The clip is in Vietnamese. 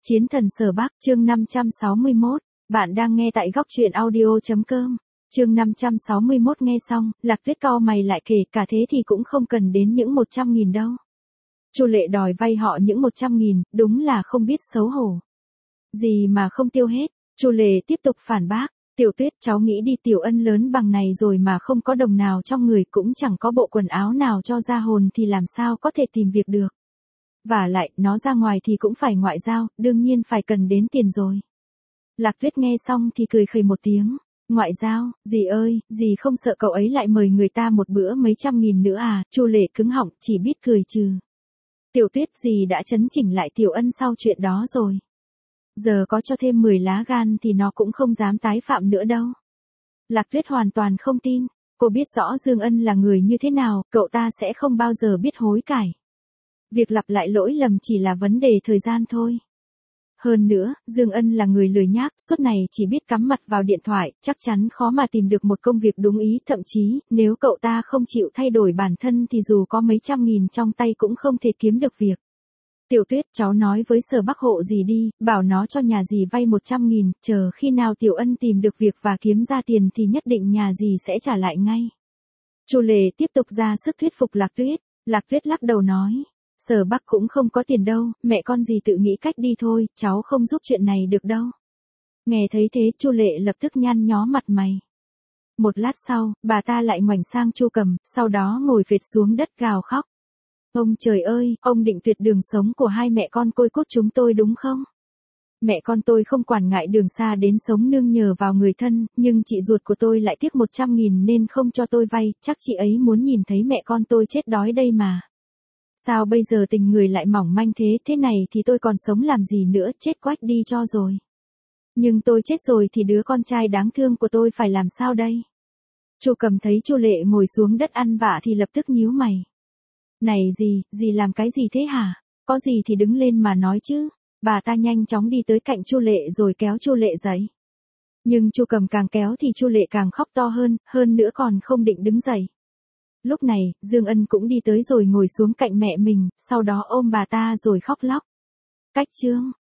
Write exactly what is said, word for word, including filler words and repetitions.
Chiến thần Sở Bắc, chương năm trăm sáu mươi mốt, bạn đang nghe tại góc truyện audio.com. Chương năm trăm sáu mươi mốt nghe xong, Lạc Tuyết cau mày lại kể cả thế thì cũng không cần đến những một trăm nghìn đâu. Chu Lệ đòi vay họ những một trăm nghìn, đúng là không biết xấu hổ. Gì mà không tiêu hết, Chu Lệ tiếp tục phản bác. Tiểu Tuyết, cháu nghĩ đi, Tiểu Ân lớn bằng này rồi mà không có đồng nào trong người, cũng chẳng có bộ quần áo nào cho ra hồn thì làm sao có thể tìm việc được. Và lại, nó ra ngoài thì cũng phải ngoại giao, đương nhiên phải cần đến tiền rồi. Lạc Tuyết nghe xong thì cười khẩy một tiếng. Ngoại giao, dì ơi, dì không sợ cậu ấy lại mời người ta một bữa mấy trăm nghìn nữa à? Chu Lệ cứng họng, chỉ biết cười trừ. Tiểu Tuyết, dì đã chấn chỉnh lại Tiểu Ân sau chuyện đó rồi. Giờ có cho thêm mười lá gan thì nó cũng không dám tái phạm nữa đâu. Lạc Tuyết hoàn toàn không tin. Cô biết rõ Dương Ân là người như thế nào, cậu ta sẽ không bao giờ biết hối cải. Việc lặp lại lỗi lầm chỉ là vấn đề thời gian thôi. Hơn nữa, Dương Ân là người lười nhác, suốt ngày chỉ biết cắm mặt vào điện thoại, chắc chắn khó mà tìm được một công việc đúng ý, thậm chí, nếu cậu ta không chịu thay đổi bản thân thì dù có mấy trăm nghìn trong tay cũng không thể kiếm được việc. Tiểu Tuyết, cháu nói với Sở Bắc hộ dì đi, bảo nó cho nhà dì vay một trăm nghìn, chờ khi nào Tiểu Ân tìm được việc và kiếm ra tiền thì nhất định nhà dì sẽ trả lại ngay. Chu Lệ tiếp tục ra sức thuyết phục Lạc Tuyết. Lạc Tuyết lắc đầu nói. Sở Bắc cũng không có tiền đâu, mẹ con dì tự nghĩ cách đi thôi, cháu không giúp chuyện này được đâu. Nghe thấy thế, Chu Lệ lập tức nhăn nhó mặt mày. Một lát sau, bà ta lại ngoảnh sang Chu Cầm, sau đó ngồi phệt xuống đất gào khóc. Ông trời ơi, ông định tuyệt đường sống của hai mẹ con côi cút chúng tôi đúng không? Mẹ con tôi không quản ngại đường xa đến sống nương nhờ vào người thân, nhưng chị ruột của tôi lại tiếc một trăm nghìn nên không cho tôi vay, chắc chị ấy muốn nhìn thấy mẹ con tôi chết đói đây mà. Sao bây giờ tình người lại mỏng manh thế, thế này thì tôi còn sống làm gì nữa, chết quách đi cho rồi. Nhưng tôi chết rồi thì đứa con trai đáng thương của tôi phải làm sao đây? Chu Cầm thấy Chu Lệ ngồi xuống đất ăn vạ thì lập tức nhíu mày. Này dì, dì làm cái gì thế hả? Có gì thì đứng lên mà nói chứ. Bà ta nhanh chóng đi tới cạnh Chu Lệ rồi kéo Chu Lệ dậy. Nhưng Chu Cầm càng kéo thì Chu Lệ càng khóc to hơn, hơn nữa còn không định đứng dậy. Lúc này, Dương Ân cũng đi tới rồi ngồi xuống cạnh mẹ mình, sau đó ôm bà ta rồi khóc lóc. Cách chương